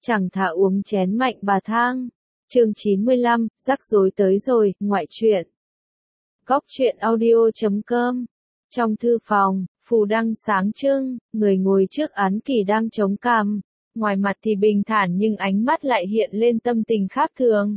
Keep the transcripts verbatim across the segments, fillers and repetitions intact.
Chẳng thà uống chén mạnh bà thang. Chương chín mươi lăm, rắc rối tới rồi, ngoại truyện. Góc truyện audio chấm com. Trong thư phòng, phù đăng sáng trưng, người ngồi trước án kỳ đang chống cằm. Ngoài mặt thì bình thản nhưng ánh mắt lại hiện lên tâm tình khác thường.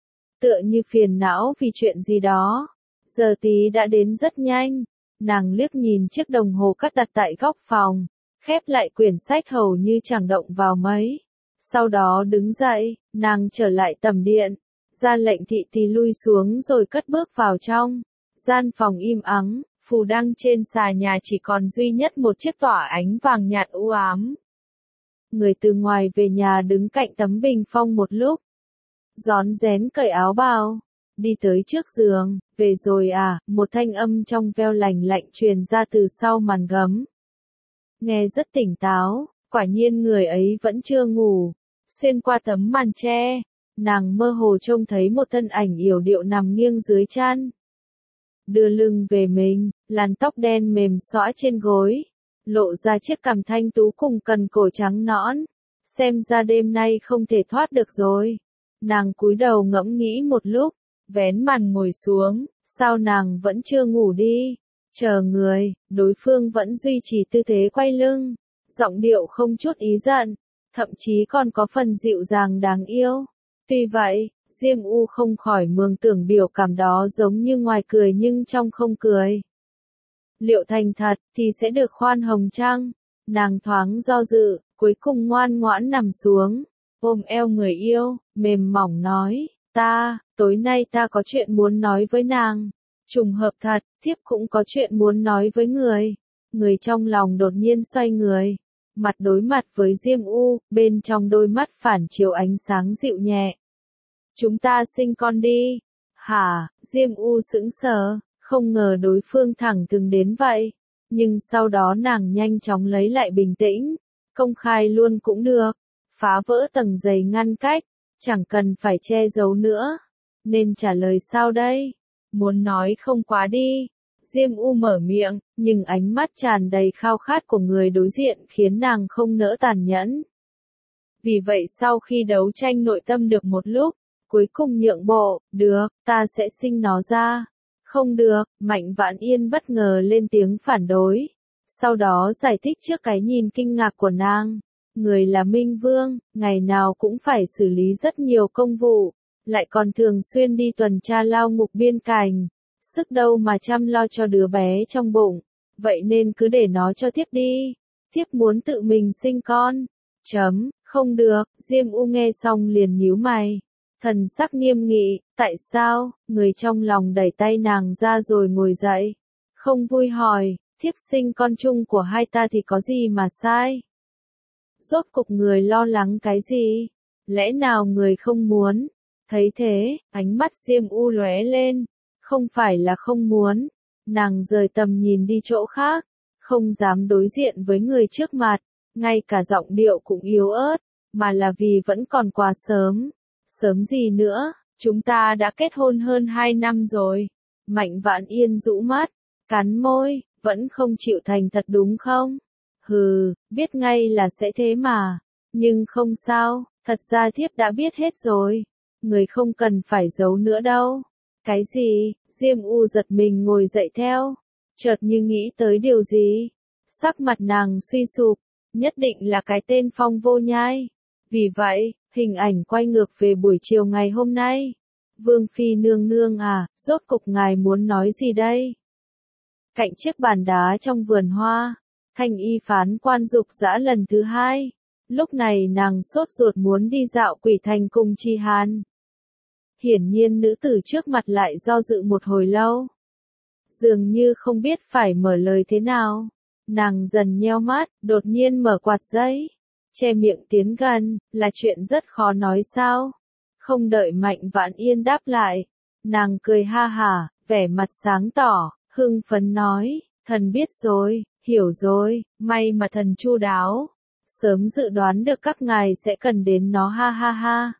Tựa như phiền não vì chuyện gì đó. Giờ tí đã đến rất nhanh. Nàng liếc nhìn chiếc đồng hồ cắt đặt tại góc phòng, khép lại quyển sách hầu như chẳng động vào mấy. Sau đó đứng dậy, nàng trở lại tầm điện, ra lệnh thị tỳ lui xuống rồi cất bước vào trong. Gian phòng im ắng, phù đăng trên xà nhà chỉ còn duy nhất một chiếc tỏa ánh vàng nhạt u ám. Người từ ngoài về nhà đứng cạnh tấm bình phong một lúc. Rón rén cởi áo bào, đi tới trước giường, về rồi à, một thanh âm trong veo lành lạnh truyền ra từ sau màn gấm. Nghe rất tỉnh táo. Quả nhiên người ấy vẫn chưa ngủ. Xuyên qua tấm màn tre, nàng mơ hồ trông thấy một thân ảnh yểu điệu nằm nghiêng dưới chăn. Đưa lưng về mình, làn tóc đen mềm xõa trên gối, lộ ra chiếc cằm thanh tú cùng cần cổ trắng nõn. Xem ra đêm nay không thể thoát được rồi. Nàng cúi đầu ngẫm nghĩ một lúc, vén màn ngồi xuống, sao nàng vẫn chưa ngủ đi? Chờ người, đối phương vẫn duy trì tư thế quay lưng. Giọng điệu không chút ý giận, thậm chí còn có phần dịu dàng đáng yêu. Tuy vậy, Diêm U không khỏi mường tưởng biểu cảm đó giống như ngoài cười nhưng trong không cười. Liệu thành thật thì sẽ được khoan hồng chăng? Nàng thoáng do dự, cuối cùng ngoan ngoãn nằm xuống, ôm eo người yêu, mềm mỏng nói, ta, tối nay ta có chuyện muốn nói với nàng. Trùng hợp thật, thiếp cũng có chuyện muốn nói với người. Người trong lòng đột nhiên xoay người, mặt đối mặt với Diêm U, bên trong đôi mắt phản chiếu ánh sáng dịu nhẹ. Chúng ta sinh con đi. Hả? Diêm U sững sờ, không ngờ đối phương thẳng thừng đến vậy. Nhưng sau đó nàng nhanh chóng lấy lại bình tĩnh. Công khai luôn cũng được. Phá vỡ tầng dày ngăn cách. Chẳng cần phải che giấu nữa. Nên trả lời sao đây? Muốn nói không quá đi. Diêm U mở miệng, nhưng ánh mắt tràn đầy khao khát của người đối diện khiến nàng không nỡ tàn nhẫn. Vì vậy sau khi đấu tranh nội tâm được một lúc, cuối cùng nhượng bộ, được, ta sẽ sinh nó ra. Không được, Mạnh Vãn Yên bất ngờ lên tiếng phản đối. Sau đó giải thích trước cái nhìn kinh ngạc của nàng. Người là Minh Vương, ngày nào cũng phải xử lý rất nhiều công vụ, lại còn thường xuyên đi tuần tra lao ngục biên cảnh. Sức đâu mà chăm lo cho đứa bé trong bụng, vậy nên cứ để nó cho thiếp đi, thiếp muốn tự mình sinh con. Chấm, không được, Diêm U nghe xong liền nhíu mày, thần sắc nghiêm nghị, tại sao? Người trong lòng đẩy tay nàng ra rồi ngồi dậy, không vui hỏi, thiếp sinh con chung của hai ta thì có gì mà sai? Rốt cục người lo lắng cái gì? Lẽ nào người không muốn? Thấy thế, ánh mắt Diêm U lóe lên. Không phải là không muốn, nàng rời tầm nhìn đi chỗ khác, không dám đối diện với người trước mặt, ngay cả giọng điệu cũng yếu ớt, mà là vì vẫn còn quá sớm. Sớm gì nữa, chúng ta đã kết hôn hơn hai năm rồi. Mạnh Vãn Yên rũ mắt, cắn môi, vẫn không chịu thành thật đúng không? Hừ, biết ngay là sẽ thế mà. Nhưng không sao, thật ra thiếp đã biết hết rồi. Người không cần phải giấu nữa đâu. Cái gì? Diêm U giật mình ngồi dậy theo. Chợt như nghĩ tới điều gì. Sắc mặt nàng suy sụp. Nhất định là cái tên Phong Vô Nhai. Vì vậy, hình ảnh quay ngược về buổi chiều ngày hôm nay. Vương Phi nương nương à, rốt cục ngài muốn nói gì đây? Cạnh chiếc bàn đá trong vườn hoa, Thanh Y phán quan dục dã lần thứ hai. Lúc này nàng sốt ruột muốn đi dạo Quỷ Thành cùng Chi Hàn. Hiển nhiên nữ tử trước mặt lại do dự một hồi lâu. Dường như không biết phải mở lời thế nào. Nàng dần nheo mắt, đột nhiên mở quạt giấy. Che miệng tiến gần, là chuyện rất khó nói sao? Không đợi Mạnh Vãn Yên đáp lại. Nàng cười ha hả, vẻ mặt sáng tỏ, hưng phấn nói, thần biết rồi, hiểu rồi, may mà thần chu đáo. Sớm dự đoán được các ngài sẽ cần đến nó ha ha ha.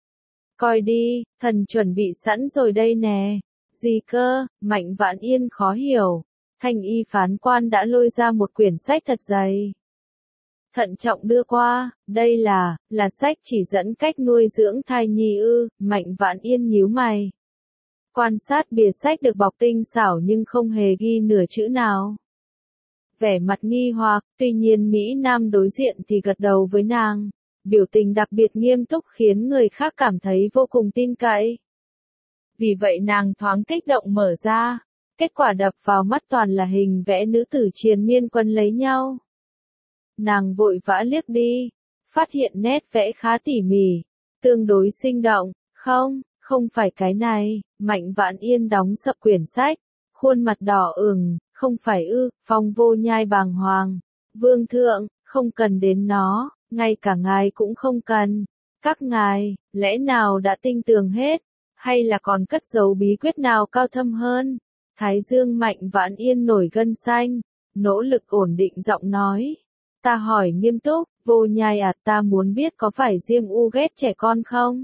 Coi đi, thần chuẩn bị sẵn rồi đây nè. Gì cơ? Mạnh Vãn Yên khó hiểu. Thanh Y phán quan đã lôi ra một quyển sách thật dày. thận trọng đưa qua, đây là, là sách chỉ dẫn cách nuôi dưỡng thai nhi ư, Mạnh Vãn Yên nhíu mày. Quan sát bìa sách được bọc tinh xảo nhưng không hề ghi nửa chữ nào. Vẻ mặt nghi hoặc, tuy nhiên Mỹ Nam đối diện thì gật đầu với nàng. Biểu tình đặc biệt nghiêm túc khiến người khác cảm thấy vô cùng tin cậy. Vì vậy nàng thoáng kích động mở ra. Kết quả đập vào mắt toàn là hình vẽ nữ tử triền miên quấn lấy nhau. Nàng vội vã liếc đi. Phát hiện nét vẽ khá tỉ mỉ. Tương đối sinh động. Không, không phải cái này. Mạnh Vãn Yên đóng sập quyển sách. Khuôn mặt đỏ ửng. Không phải ư, Phong Vô Nhai bàng hoàng. Vương thượng, không cần đến nó. Ngay cả ngài cũng không cần. Các ngài, lẽ nào đã tinh tường hết, hay là còn cất giấu bí quyết nào cao thâm hơn? Thái dương Mạnh Vãn Yên nổi gân xanh, nỗ lực ổn định giọng nói. Ta hỏi nghiêm túc, Vô Nhai à, ta muốn biết có phải Diêm U ghét trẻ con không?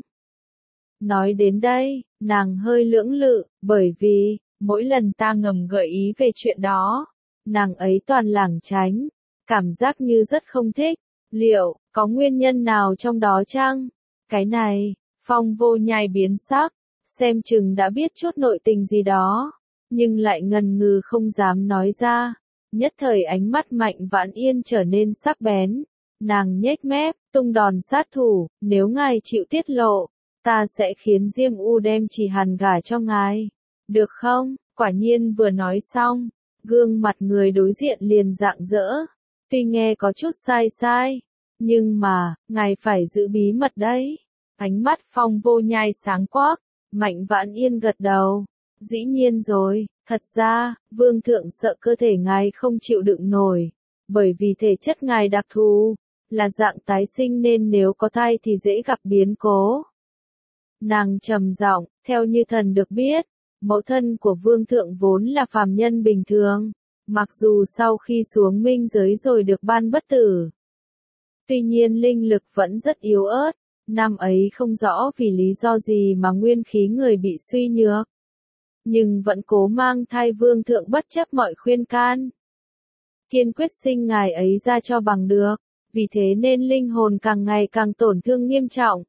Nói đến đây, nàng hơi lưỡng lự, bởi vì, mỗi lần ta ngầm gợi ý về chuyện đó, nàng ấy toàn lảng tránh, cảm giác như rất không thích. Liệu, có nguyên nhân nào trong đó chăng? Cái này, Phong Vô Nhai biến sắc, xem chừng đã biết chút nội tình gì đó, nhưng lại ngần ngừ không dám nói ra. Nhất thời ánh mắt Mạnh Vãn Yên trở nên sắc bén, nàng nhếch mép, tung đòn sát thủ, nếu ngài chịu tiết lộ, ta sẽ khiến Diêm U đem Chỉ Hàn gả cho ngài. Được không? Quả nhiên vừa nói xong, gương mặt người đối diện liền rạng rỡ. Tuy nghe có chút sai sai, nhưng mà, ngài phải giữ bí mật đấy. Ánh mắt Phong Vô Nhai sáng quắc, Mạnh Vãn Yên gật đầu. Dĩ nhiên rồi, thật ra, vương thượng sợ cơ thể ngài không chịu đựng nổi, bởi vì thể chất ngài đặc thù, là dạng tái sinh nên nếu có thai thì dễ gặp biến cố. Nàng trầm giọng, theo như thần được biết, mẫu thân của vương thượng vốn là phàm nhân bình thường. Mặc dù sau khi xuống minh giới rồi được ban bất tử. Tuy nhiên linh lực vẫn rất yếu ớt, năm ấy không rõ vì lý do gì mà nguyên khí người bị suy nhược. Nhưng vẫn cố mang thai vương thượng bất chấp mọi khuyên can. Kiên quyết sinh ngài ấy ra cho bằng được, vì thế nên linh hồn càng ngày càng tổn thương nghiêm trọng.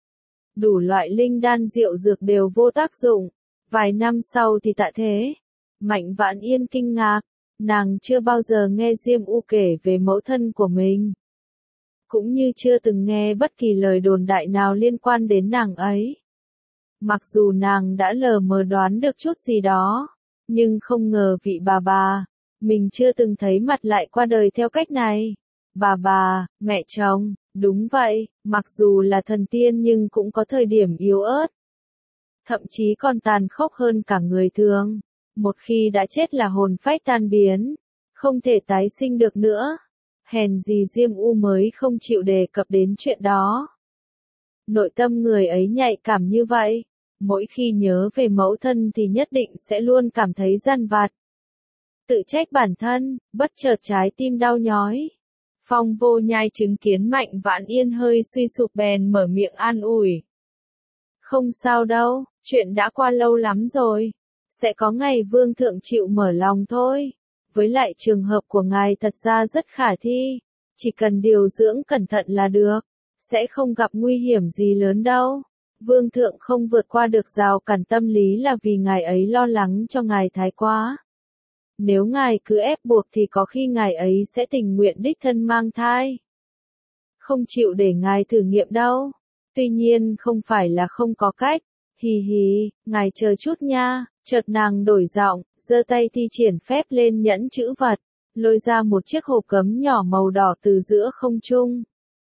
Đủ loại linh đan rượu dược đều vô tác dụng, vài năm sau thì tạ thế. Mạnh Vãn Yên kinh ngạc. Nàng chưa bao giờ nghe Diêm U kể về mẫu thân của mình. Cũng như chưa từng nghe bất kỳ lời đồn đại nào liên quan đến nàng ấy. Mặc dù nàng đã lờ mờ đoán được chút gì đó, nhưng không ngờ vị bà bà, mình chưa từng thấy mặt lại qua đời theo cách này. Bà bà, mẹ chồng, đúng vậy, mặc dù là thần tiên nhưng cũng có thời điểm yếu ớt. Thậm chí còn tàn khốc hơn cả người thường. Một khi đã chết là hồn phách tan biến, không thể tái sinh được nữa. Hèn gì Diêm U mới không chịu đề cập đến chuyện đó. Nội tâm người ấy nhạy cảm như vậy, mỗi khi nhớ về mẫu thân thì nhất định sẽ luôn cảm thấy dằn vặt. Tự trách bản thân, bất chợt trái tim đau nhói. Phong Vô Nhai chứng kiến Mạnh Vãn Yên hơi suy sụp bèn mở miệng an ủi. Không sao đâu, chuyện đã qua lâu lắm rồi. Sẽ có ngày vương thượng chịu mở lòng thôi. Với lại trường hợp của ngài thật ra rất khả thi. Chỉ cần điều dưỡng cẩn thận là được. Sẽ không gặp nguy hiểm gì lớn đâu. Vương thượng không vượt qua được rào cản tâm lý là vì ngài ấy lo lắng cho ngài thái quá. Nếu ngài cứ ép buộc thì có khi ngài ấy sẽ tình nguyện đích thân mang thai. Không chịu để ngài thử nghiệm đâu. Tuy nhiên không phải là không có cách. Hì hì, ngài chờ chút nha. Chợt nàng đổi giọng, giơ tay thi triển phép lên nhẫn chữ vật, lôi ra một chiếc hộp cấm nhỏ màu đỏ từ giữa không trung.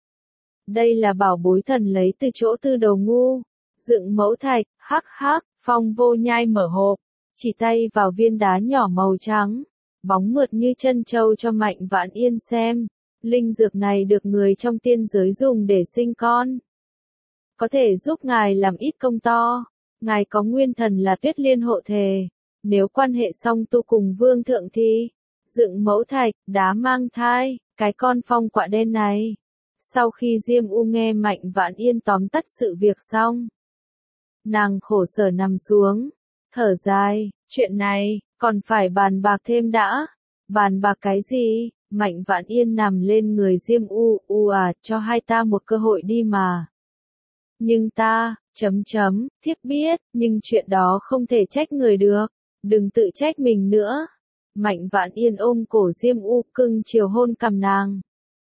Đây là bảo bối thần lấy từ chỗ Tư Đầu Ngu, dựng mẫu thạch, hắc hắc. Phong Vô Nhai mở hộp, chỉ tay vào viên đá nhỏ màu trắng, bóng mượt như chân châu cho Mạnh Vãn Yên xem. Linh dược này được người trong tiên giới dùng để sinh con. Có thể giúp ngài làm ít công to. Ngài có nguyên thần là Tuyết Liên hộ thể. Nếu quan hệ song tu cùng vương thượng thì, dựng mẫu thạch, đá mang thai, cái con phong quạ đen này. Sau khi Diêm U nghe Mạnh Vãn Yên tóm tắt sự việc xong, nàng khổ sở nằm xuống, thở dài, chuyện này, còn phải bàn bạc thêm đã. Bàn bạc cái gì? Mạnh Vãn Yên nằm lên người Diêm U, U à, cho hai ta một cơ hội đi mà. Nhưng ta, chấm chấm, thiếp biết, nhưng chuyện đó không thể trách người được, đừng tự trách mình nữa. Mạnh Vãn Yên ôm cổ Diêm U cưng chiều hôn cằm nàng.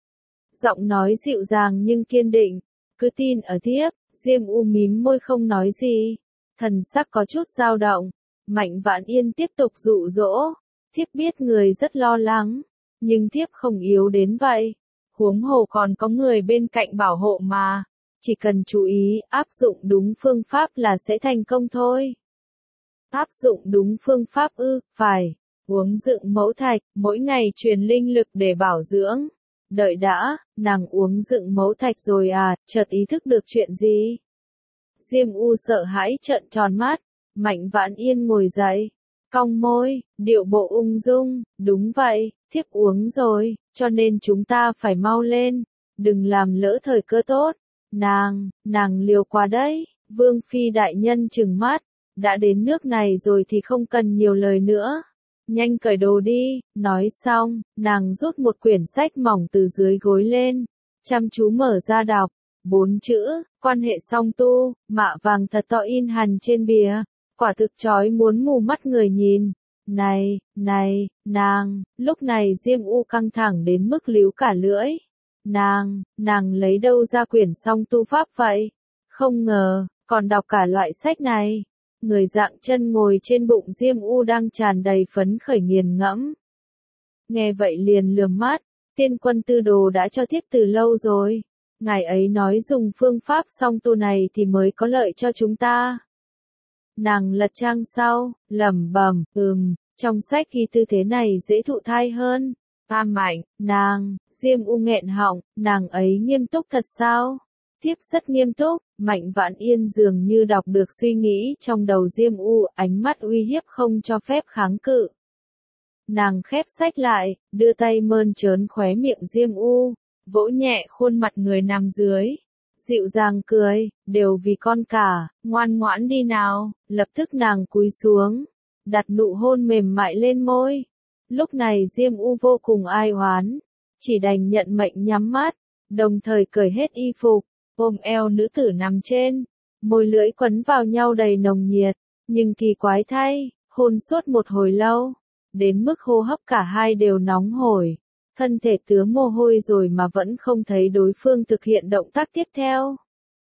Giọng nói dịu dàng nhưng kiên định, cứ tin ở thiếp. Diêm U mím môi không nói gì, thần sắc có chút dao động. Mạnh Vãn Yên tiếp tục dụ dỗ, thiếp biết người rất lo lắng, nhưng thiếp không yếu đến vậy. Huống hồ còn có người bên cạnh bảo hộ mà, chỉ cần chú ý áp dụng đúng phương pháp là sẽ thành công thôi. Áp dụng đúng phương pháp ư? Phải, uống dựng mẫu thạch, mỗi ngày truyền linh lực để bảo dưỡng. Đợi đã, nàng uống dựng mẫu thạch rồi à, chợt ý thức được chuyện gì? Diêm U sợ hãi trợn tròn mắt. Mạnh Vãn Yên ngồi dậy, cong môi, điệu bộ ung dung, đúng vậy, thiếp uống rồi, cho nên chúng ta phải mau lên, đừng làm lỡ thời cơ tốt. Nàng, nàng liều quá đấy. Vương phi đại nhân trừng mắt, đã đến nước này rồi thì không cần nhiều lời nữa. Nhanh cởi đồ đi. Nói xong, nàng rút một quyển sách mỏng từ dưới gối lên, chăm chú mở ra đọc. Bốn chữ, quan hệ song tu, mạ vàng thật to in hằn trên bìa, quả thực chói muốn mù mắt người nhìn. Này, này, nàng, lúc này Diêm U căng thẳng đến mức líu cả lưỡi. Nàng, nàng lấy đâu ra quyển song tu pháp vậy? Không ngờ, còn đọc cả loại sách này. Người dạng chân ngồi trên bụng Diêm U đang tràn đầy phấn khởi nghiền ngẫm. Nghe vậy liền lườm mắt, tiên quân tư đồ đã cho thiếp từ lâu rồi. Ngài ấy nói dùng phương pháp song tu này thì mới có lợi cho chúng ta. Nàng lật trang sau, lẩm bẩm, ừm, trong sách ghi tư thế này dễ thụ thai hơn. A Mạnh, nàng, Diêm U nghẹn họng, nàng ấy nghiêm túc thật sao? Thiếp rất nghiêm túc. Mạnh Vãn Yên dường như đọc được suy nghĩ trong đầu Diêm U, ánh mắt uy hiếp không cho phép kháng cự. Nàng khép sách lại, đưa tay mơn trớn khóe miệng Diêm U, vỗ nhẹ khuôn mặt người nằm dưới. Dịu dàng cười, đều vì con cả, ngoan ngoãn đi nào. Lập tức nàng cúi xuống, đặt nụ hôn mềm mại lên môi. Lúc này Diêm U vô cùng ai oán, chỉ đành nhận mệnh nhắm mắt, đồng thời cởi hết y phục, ôm eo nữ tử nằm trên, môi lưỡi quấn vào nhau đầy nồng nhiệt, nhưng kỳ quái thay, hôn suốt một hồi lâu, đến mức hô hấp cả hai đều nóng hổi, thân thể tứa mồ hôi rồi mà vẫn không thấy đối phương thực hiện động tác tiếp theo.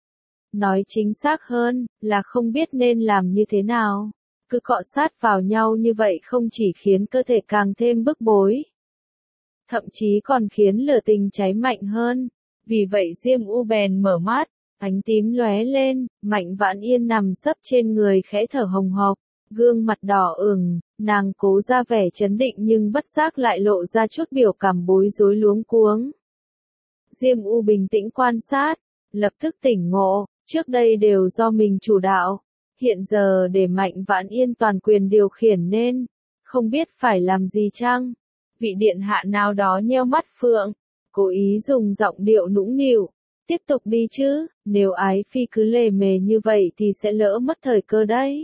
Nói chính xác hơn, là không biết nên làm như thế nào. Cứ cọ sát vào nhau như vậy không chỉ khiến cơ thể càng thêm bức bối, thậm chí còn khiến lửa tình cháy mạnh hơn. Vì vậy Diêm U bèn mở mắt, ánh tím lóe lên, Mạnh Vãn Yên nằm sấp trên người khẽ thở hồng hộc, gương mặt đỏ ửng, nàng cố ra vẻ trấn định nhưng bất giác lại lộ ra chút biểu cảm bối rối luống cuống. Diêm U bình tĩnh quan sát, lập tức tỉnh ngộ, trước đây đều do mình chủ đạo. Hiện giờ để Mạnh Vãn Yên toàn quyền điều khiển nên, không biết phải làm gì chăng? Vị điện hạ nào đó nheo mắt phượng, cố ý dùng giọng điệu nũng nịu, tiếp tục đi chứ, nếu ái phi cứ lề mề như vậy thì sẽ lỡ mất thời cơ đấy.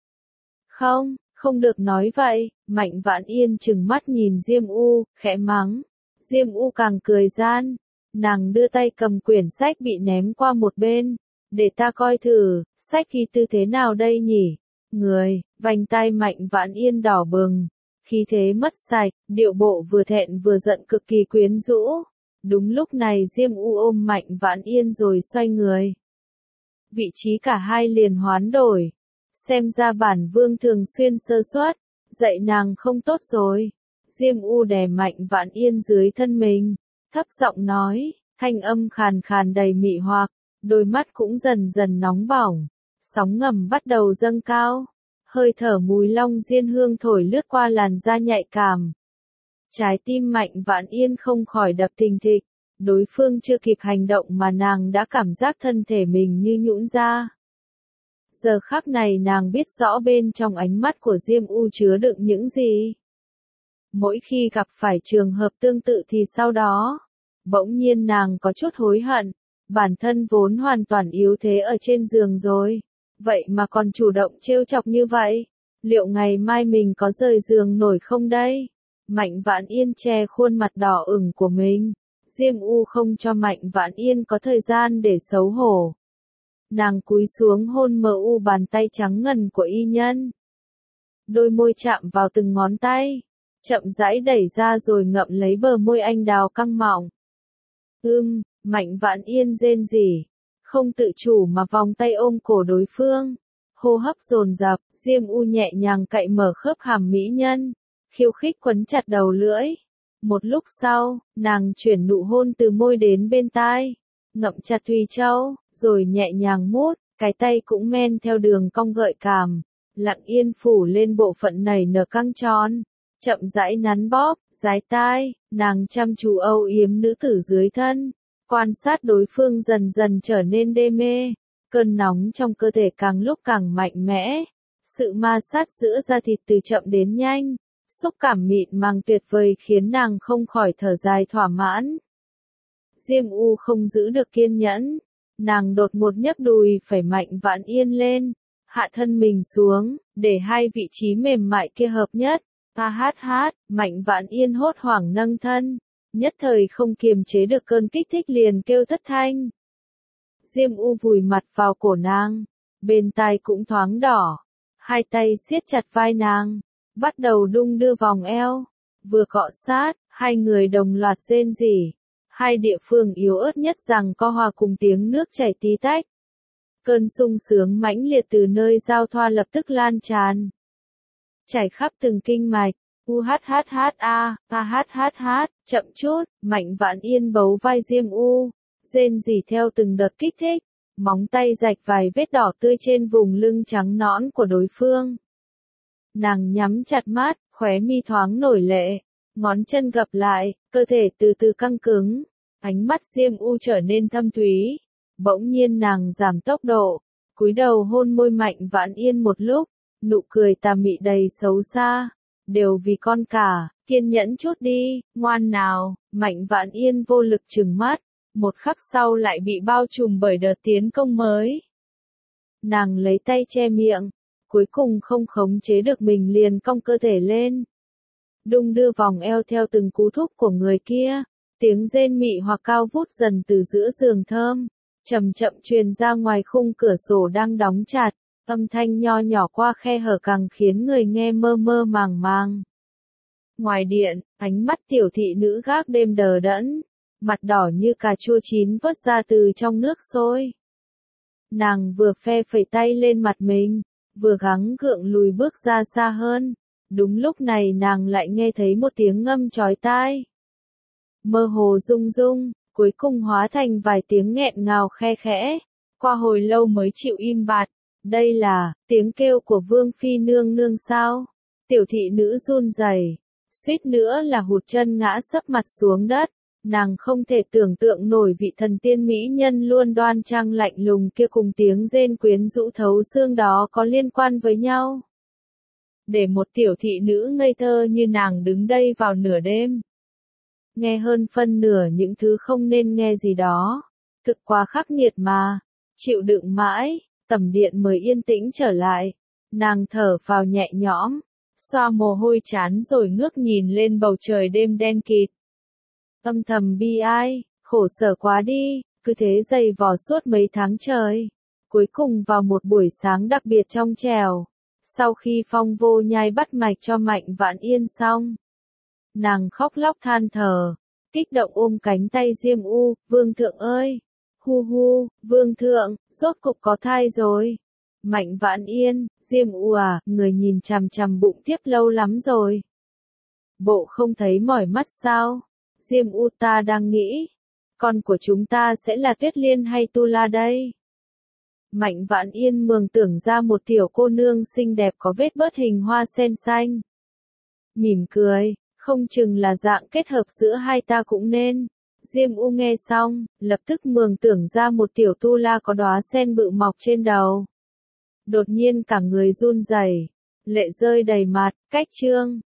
Không, không được nói vậy. Mạnh Vãn Yên trừng mắt nhìn Diêm U, khẽ mắng. Diêm U càng cười gian, nàng đưa tay cầm quyển sách bị ném qua một bên. Để ta coi thử, sách ghi tư thế nào đây nhỉ? Người, vành tai Mạnh Vãn Yên đỏ bừng, khí thế mất sạch, điệu bộ vừa thẹn vừa giận cực kỳ quyến rũ. Đúng lúc này Diêm U ôm Mạnh Vãn Yên rồi xoay người. Vị trí cả hai liền hoán đổi. Xem ra bản vương thường xuyên sơ suất, dạy nàng không tốt rồi. Diêm U đè Mạnh Vãn Yên dưới thân mình, thấp giọng nói, thanh âm khàn khàn đầy mị hoặc. Đôi mắt cũng dần dần nóng bỏng, sóng ngầm bắt đầu dâng cao, hơi thở mùi long diên hương thổi lướt qua làn da nhạy cảm. Trái tim Mạnh Vãn Yên không khỏi đập thình thịch, đối phương chưa kịp hành động mà nàng đã cảm giác thân thể mình như nhũn ra. Giờ khắc này nàng biết rõ bên trong ánh mắt của Diêm U chứa đựng những gì. Mỗi khi gặp phải trường hợp tương tự thì sau đó, bỗng nhiên nàng có chút hối hận. Bản thân vốn hoàn toàn yếu thế ở trên giường rồi, vậy mà còn chủ động trêu chọc như vậy, liệu ngày mai mình có rời giường nổi không đây? Mạnh Vãn Yên che khuôn mặt đỏ ửng của mình. Diêm U không cho Mạnh Vãn Yên có thời gian để xấu hổ. Nàng cúi xuống hôn mờ u bàn tay trắng ngần của y nhân. Đôi môi chạm vào từng ngón tay, chậm rãi đẩy ra rồi ngậm lấy bờ môi anh đào căng mọng. Ưm, Mạnh Vãn Yên rên rỉ, không tự chủ mà vòng tay ôm cổ đối phương. Hô hấp dồn dập, Diêm U nhẹ nhàng cạy mở khớp hàm mỹ nhân, khiêu khích quấn chặt đầu lưỡi. Một lúc sau, nàng chuyển nụ hôn từ môi đến bên tai, ngậm chặt Thùy Châu, rồi nhẹ nhàng mút, cái tay cũng men theo đường cong gợi cảm, lặng yên phủ lên bộ phận nảy nở căng tròn, chậm rãi nắn bóp, dái tai, nàng chăm chú âu yếm nữ tử dưới thân, quan sát đối phương dần dần trở nên đê mê, cơn nóng trong cơ thể càng lúc càng mạnh mẽ, sự ma sát giữa da thịt từ chậm đến nhanh. Xúc cảm mịn màng tuyệt vời khiến nàng không khỏi thở dài thỏa mãn. Diêm U không giữ được kiên nhẫn, nàng đột ngột nhấc đùi phải Mạnh Vãn Yên lên, hạ thân mình xuống, để hai vị trí mềm mại kia hợp nhất. A hát hát, Mạnh Vãn Yên hốt hoảng nâng thân, nhất thời không kiềm chế được cơn kích thích liền kêu thất thanh. Diêm U vùi mặt vào cổ nàng, bên tai cũng thoáng đỏ, hai tay siết chặt vai nàng. Bắt đầu đung đưa vòng eo, vừa cọ sát, hai người đồng loạt rên rỉ, hai địa phương yếu ớt nhất rằng co hòa cùng tiếng nước chảy tí tách. Cơn sung sướng mãnh liệt từ nơi giao thoa lập tức lan tràn, chảy khắp từng kinh mạch. U hát hát hát a, a hát hát hát, chậm chút, Mạnh Vãn Yên bấu vai Diêm U, rên rỉ theo từng đợt kích thích, móng tay rạch vài vết đỏ tươi trên vùng lưng trắng nõn của đối phương. Nàng nhắm chặt mắt, khóe mi thoáng nổi lệ, ngón chân gập lại, cơ thể từ từ căng cứng, ánh mắt Diêm U trở nên thâm thúy. Bỗng nhiên nàng giảm tốc độ, cúi đầu hôn môi Mạnh Vãn Yên một lúc, nụ cười tà mị đầy xấu xa, đều vì con cả, kiên nhẫn chút đi, ngoan nào. Mạnh Vãn Yên vô lực trừng mắt, một khắc sau lại bị bao trùm bởi đợt tiến công mới. Nàng lấy tay che miệng, cuối cùng không khống chế được mình liền cong cơ thể lên. Đung đưa vòng eo theo từng cú thúc của người kia, tiếng rên mị hoặc cao vút dần từ giữa giường thơm, chậm chậm truyền ra ngoài khung cửa sổ đang đóng chặt, âm thanh nho nhỏ qua khe hở càng khiến người nghe mơ mơ màng màng. Ngoài điện, ánh mắt tiểu thị nữ gác đêm đờ đẫn, mặt đỏ như cà chua chín vớt ra từ trong nước sôi. Nàng vừa phe phẩy tay lên mặt mình, vừa gắng gượng lùi bước ra xa hơn. Đúng lúc này nàng lại nghe thấy một tiếng ngâm chói tai. Mơ hồ rung rung, cuối cùng hóa thành vài tiếng nghẹn ngào khe khẽ. Qua hồi lâu mới chịu im bặt. Đây là tiếng kêu của Vương Phi nương nương sao? Tiểu thị nữ run rẩy, suýt nữa là hụt chân ngã sấp mặt xuống đất. Nàng không thể tưởng tượng nổi vị thần tiên mỹ nhân luôn đoan trang lạnh lùng kia cùng tiếng rên quyến rũ thấu xương đó có liên quan với nhau. Để một tiểu thị nữ ngây thơ như nàng đứng đây vào nửa đêm, nghe hơn phân nửa những thứ không nên nghe gì đó, thực quá khắc nghiệt mà. Chịu đựng mãi, tầm điện mới yên tĩnh trở lại. Nàng thở phào nhẹ nhõm, xoa mồ hôi chán rồi ngước nhìn lên bầu trời đêm đen kịt. Âm thầm bi ai, khổ sở quá đi, cứ thế dày vò suốt mấy tháng trời. Cuối cùng vào một buổi sáng đặc biệt trong trẻo, sau khi Phong Vô Nhai bắt mạch cho Mạnh Vãn Yên xong, nàng khóc lóc than thở, kích động ôm cánh tay Diêm U, Vương thượng ơi, hu hu, Vương thượng, rốt cục có thai rồi. Mạnh Vãn Yên, Diêm U à, người nhìn chằm chằm bụng tiếp lâu lắm rồi. Bộ không thấy mỏi mắt sao? Diêm U ta đang nghĩ, con của chúng ta sẽ là Tuyết Liên hay Tu La đây? Mạnh Vãn Yên mường tưởng ra một tiểu cô nương xinh đẹp có vết bớt hình hoa sen xanh. Mỉm cười, không chừng là dạng kết hợp giữa hai ta cũng nên. Diêm U nghe xong, lập tức mường tưởng ra một tiểu Tu La có đóa sen bự mọc trên đầu. Đột nhiên cả người run rẩy, lệ rơi đầy mặt, cách chương.